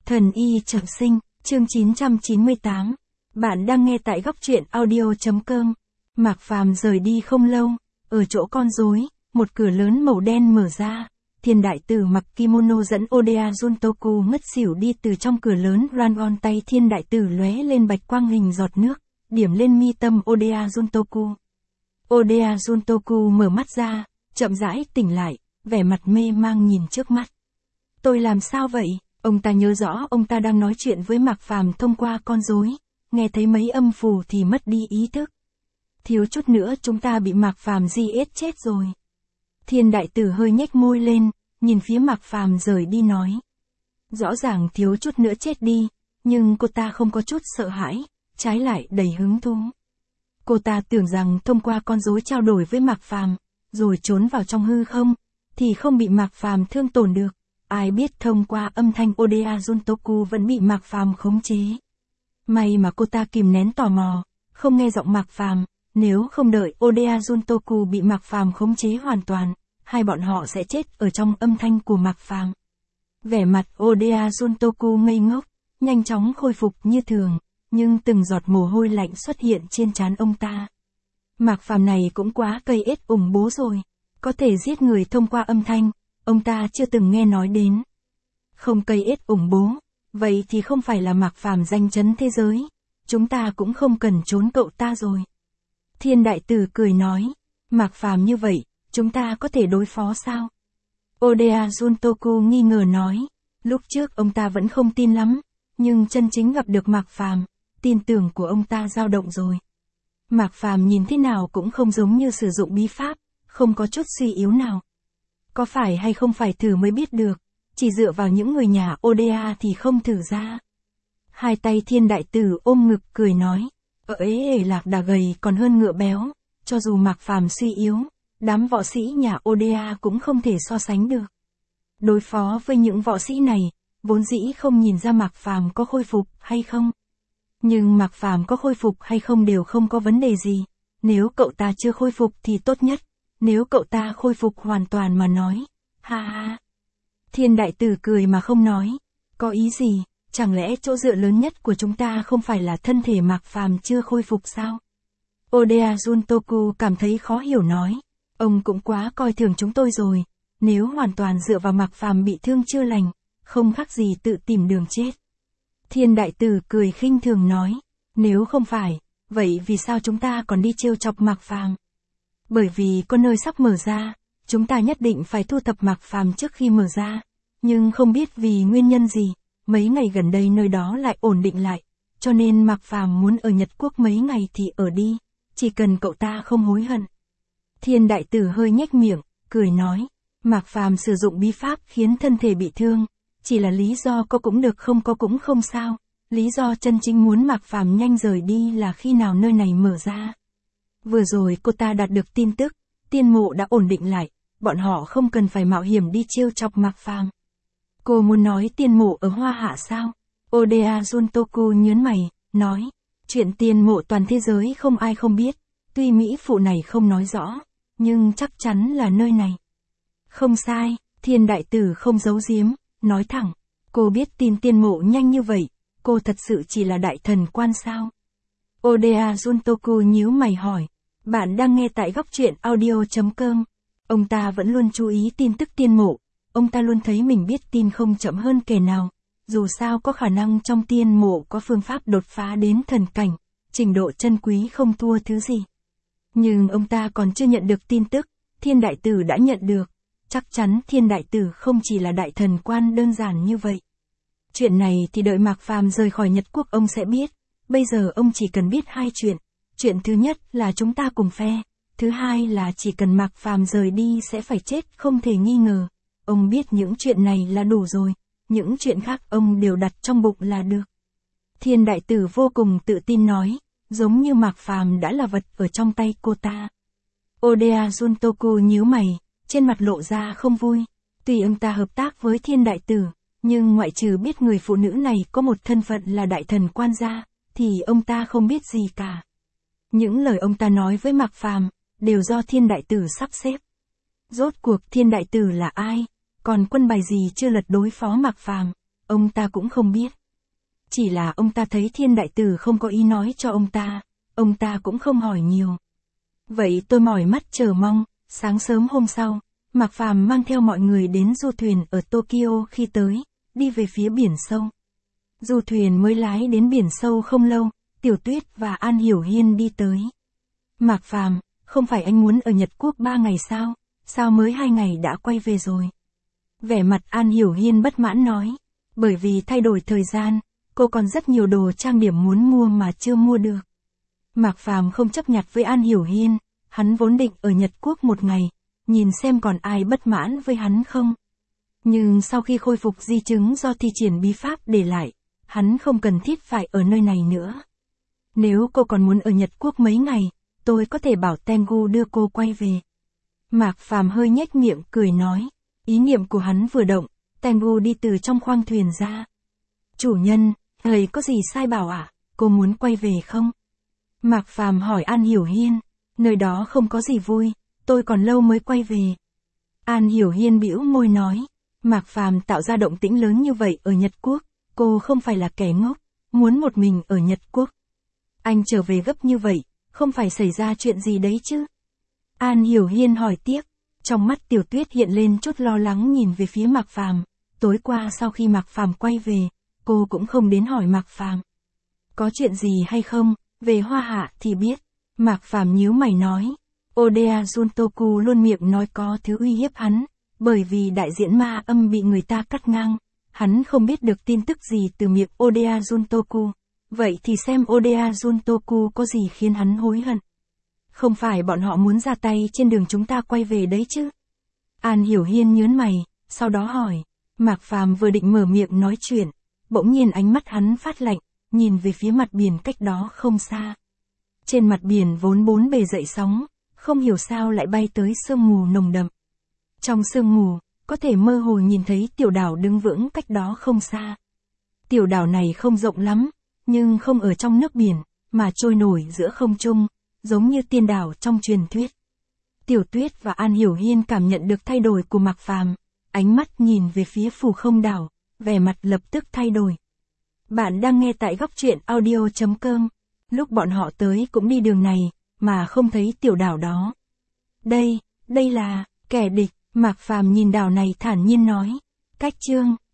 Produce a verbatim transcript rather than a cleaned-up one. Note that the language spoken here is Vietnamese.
Thần y trọng sinh, chương chín trăm chín mươi tám. Bạn đang nghe tại góc truyện audio.com. Mạc Phàm rời đi không lâu, ở chỗ con rối, một cửa lớn màu đen mở ra. Thiên đại tử mặc kimono dẫn Oda Juntoku ngất xỉu đi từ trong cửa lớn. Rangon tay thiên đại tử lóe lên bạch quang hình giọt nước, điểm lên mi tâm Oda Juntoku. Oda Juntoku mở mắt ra, chậm rãi tỉnh lại, vẻ mặt mê mang nhìn trước mắt. Tôi làm sao vậy? Ông ta nhớ rõ ông ta đang nói chuyện với Mạc Phàm thông qua con rối, nghe thấy mấy âm phù thì mất đi ý thức. Thiếu chút nữa chúng ta bị Mạc Phàm giết chết rồi. Thiên đại tử hơi nhếch môi lên, nhìn phía Mạc Phàm rời đi nói. Rõ ràng thiếu chút nữa chết đi, nhưng cô ta không có chút sợ hãi, trái lại đầy hứng thú. Cô ta tưởng rằng thông qua con rối trao đổi với Mạc Phàm, rồi trốn vào trong hư không, thì không bị Mạc Phàm thương tổn được. Ai biết thông qua âm thanh Oda Juntoku vẫn bị Mạc Phàm khống chế. May mà cô ta kìm nén tò mò, không nghe giọng Mạc Phàm, nếu không đợi Oda Juntoku bị Mạc Phàm khống chế hoàn toàn, hai bọn họ sẽ chết ở trong âm thanh của Mạc Phàm. Vẻ mặt Oda Juntoku ngây ngốc, nhanh chóng khôi phục như thường, nhưng từng giọt mồ hôi lạnh xuất hiện trên trán ông ta. Mạc Phàm này cũng quá cây ết ủng bố rồi, có thể giết người thông qua âm thanh. Ông ta chưa từng nghe nói đến. Không cây ết ủng bố, vậy thì không phải là Mạc Phàm danh chấn thế giới, chúng ta cũng không cần trốn cậu ta rồi. Thiên đại tử cười nói, Mạc Phàm như vậy, chúng ta có thể đối phó sao? Oda Juntoku nghi ngờ nói, lúc trước ông ta vẫn không tin lắm, nhưng chân chính gặp được Mạc Phàm, tin tưởng của ông ta dao động rồi. Mạc Phàm nhìn thế nào cũng không giống như sử dụng bí pháp, không có chút suy yếu nào. Có phải hay không phải thử mới biết được, chỉ dựa vào những người nhà Oda thì không thử ra. Hai tay thiên đại tử ôm ngực cười nói, ở ế ể lạc đà gầy còn hơn ngựa béo, cho dù Mạc Phàm suy yếu, đám võ sĩ nhà Oda cũng không thể so sánh được. Đối phó với những võ sĩ này, vốn dĩ không nhìn ra Mạc Phàm có khôi phục hay không. Nhưng Mạc Phàm có khôi phục hay không đều không có vấn đề gì, nếu cậu ta chưa khôi phục thì tốt nhất. Nếu cậu ta khôi phục hoàn toàn mà nói, ha ha. Thiên đại tử cười mà không nói, có ý gì, chẳng lẽ chỗ dựa lớn nhất của chúng ta không phải là thân thể Mạc Phàm chưa khôi phục sao? Oda Juntoku cảm thấy khó hiểu nói, ông cũng quá coi thường chúng tôi rồi, nếu hoàn toàn dựa vào Mạc Phàm bị thương chưa lành, không khác gì tự tìm đường chết. Thiên đại tử cười khinh thường nói, nếu không phải, vậy vì sao chúng ta còn đi trêu chọc Mạc Phàm? Bởi vì có nơi sắp mở ra, chúng ta nhất định phải thu thập Mạc Phàm trước khi mở ra, nhưng không biết vì nguyên nhân gì, mấy ngày gần đây nơi đó lại ổn định lại, cho nên Mạc Phàm muốn ở Nhật Quốc mấy ngày thì ở đi, chỉ cần cậu ta không hối hận. Thiên đại tử hơi nhếch miệng, cười nói, Mạc Phàm sử dụng bí pháp khiến thân thể bị thương, chỉ là lý do có cũng được không có cũng không sao, lý do chân chính muốn Mạc Phàm nhanh rời đi là khi nào nơi này mở ra. Vừa rồi cô ta đạt được tin tức, tiên mộ đã ổn định lại, bọn họ không cần phải mạo hiểm đi trêu chọc Mạc Phàm. Cô muốn nói tiên mộ ở Hoa Hạ sao? Oda Juntoku nhớn mày, nói, chuyện tiên mộ toàn thế giới không ai không biết, tuy Mỹ phụ này không nói rõ, nhưng chắc chắn là nơi này. Không sai, thiên đại tử không giấu giếm, nói thẳng, cô biết tin tiên mộ nhanh như vậy, cô thật sự chỉ là đại thần quan sao? Oda Juntoku nhíu mày hỏi, bạn đang nghe tại góc truyện audio.com. Ông ta vẫn luôn chú ý tin tức tiên mộ, ông ta luôn thấy mình biết tin không chậm hơn kẻ nào, dù sao có khả năng trong tiên mộ có phương pháp đột phá đến thần cảnh, trình độ chân quý không thua thứ gì. Nhưng ông ta còn chưa nhận được tin tức, thiên đại tử đã nhận được, chắc chắn thiên đại tử không chỉ là đại thần quan đơn giản như vậy. Chuyện này thì đợi Mạc Phàm rời khỏi Nhật Quốc ông sẽ biết. Bây giờ ông chỉ cần biết hai chuyện, chuyện thứ nhất là chúng ta cùng phe, thứ hai là chỉ cần Mạc Phàm rời đi sẽ phải chết không thể nghi ngờ. Ông biết những chuyện này là đủ rồi, những chuyện khác ông đều đặt trong bụng là được. Thiên đại tử vô cùng tự tin nói, giống như Mạc Phàm đã là vật ở trong tay cô ta. Oda Juntoku nhíu mày, trên mặt lộ ra không vui, tuy ông ta hợp tác với thiên đại tử, nhưng ngoại trừ biết người phụ nữ này có một thân phận là đại thần quan gia, thì ông ta không biết gì cả. Những lời ông ta nói với Mạc Phàm đều do thiên đại tử sắp xếp. Rốt cuộc thiên đại tử là ai? Còn quân bài gì chưa lật đối phó Mạc Phàm? ông ta cũng không biết. Chỉ là ông ta thấy Thiên Đại Tử không có ý nói cho ông ta, ông ta cũng không hỏi nhiều. Vậy tôi mỏi mắt chờ mong, sáng sớm hôm sau, Mạc Phàm mang theo mọi người đến du thuyền ở Tokyo khi tới, đi về phía biển sâu. Du thuyền mới lái đến biển sâu không lâu, Tiểu Tuyết và An Hiểu Hiên đi tới. Mạc Phàm, không phải anh muốn ở Nhật Quốc ba ngày sao, sao mới hai ngày đã quay về rồi? Vẻ mặt An Hiểu Hiên bất mãn nói, bởi vì thay đổi thời gian, cô còn rất nhiều đồ trang điểm muốn mua mà chưa mua được. Mạc Phàm không chấp nhặt với An Hiểu Hiên, hắn vốn định ở Nhật Quốc một ngày, nhìn xem còn ai bất mãn với hắn không. Nhưng sau khi khôi phục di chứng do thi triển bí pháp để lại, hắn không cần thiết phải ở nơi này nữa. Nếu cô còn muốn ở Nhật Quốc mấy ngày, tôi có thể bảo Tengu đưa cô quay về. Mạc Phàm hơi nhếch miệng cười nói, ý niệm của hắn vừa động, Tengu đi từ trong khoang thuyền ra. Chủ nhân, thầy có gì sai bảo ạ, à? Cô muốn quay về không? Mạc Phàm hỏi An Hiểu Hiên, nơi đó không có gì vui, tôi còn lâu mới quay về. An Hiểu Hiên bĩu môi nói, Mạc Phàm tạo ra động tĩnh lớn như vậy ở Nhật Quốc, cô không phải là kẻ ngốc, muốn một mình ở Nhật Quốc. Anh trở về gấp như vậy, không phải xảy ra chuyện gì đấy chứ? An Hiểu Hiên hỏi tiếp, trong mắt Tiểu Tuyết hiện lên chút lo lắng nhìn về phía Mạc Phàm. Tối qua sau khi Mạc Phàm quay về, cô cũng không đến hỏi Mạc Phàm. Có chuyện gì hay không, về Hoa Hạ thì biết. Mạc Phàm nhíu mày nói, Oda Juntoku luôn miệng nói có thứ uy hiếp hắn, bởi vì đại diện ma âm bị người ta cắt ngang. Hắn không biết được tin tức gì từ miệng Oda Juntoku. Vậy thì xem Oda Juntoku có gì khiến hắn hối hận. Không phải bọn họ muốn ra tay trên đường chúng ta quay về đấy chứ? An Hiểu Hiên nhớn mày, sau đó hỏi. Mạc Phàm vừa định mở miệng nói chuyện, bỗng nhiên ánh mắt hắn phát lạnh, nhìn về phía mặt biển cách đó không xa. Trên mặt biển vốn bốn bề dậy sóng, không hiểu sao lại bay tới sương mù nồng đậm. Trong sương mù, có thể mơ hồ nhìn thấy tiểu đảo đứng vững cách đó không xa. Tiểu đảo này không rộng lắm, nhưng không ở trong nước biển, mà trôi nổi giữa không trung, giống như tiên đảo trong truyền thuyết. Tiểu Tuyết và An Hiểu Hiên cảm nhận được thay đổi của Mạc Phàm, ánh mắt nhìn về phía phù không đảo, vẻ mặt lập tức thay đổi. Bạn đang nghe tại góc truyện audio chấm com. Lúc bọn họ tới cũng đi đường này, mà không thấy tiểu đảo đó. Đây, đây là, kẻ địch, Mạc Phàm nhìn đảo này thản nhiên nói. Cách chương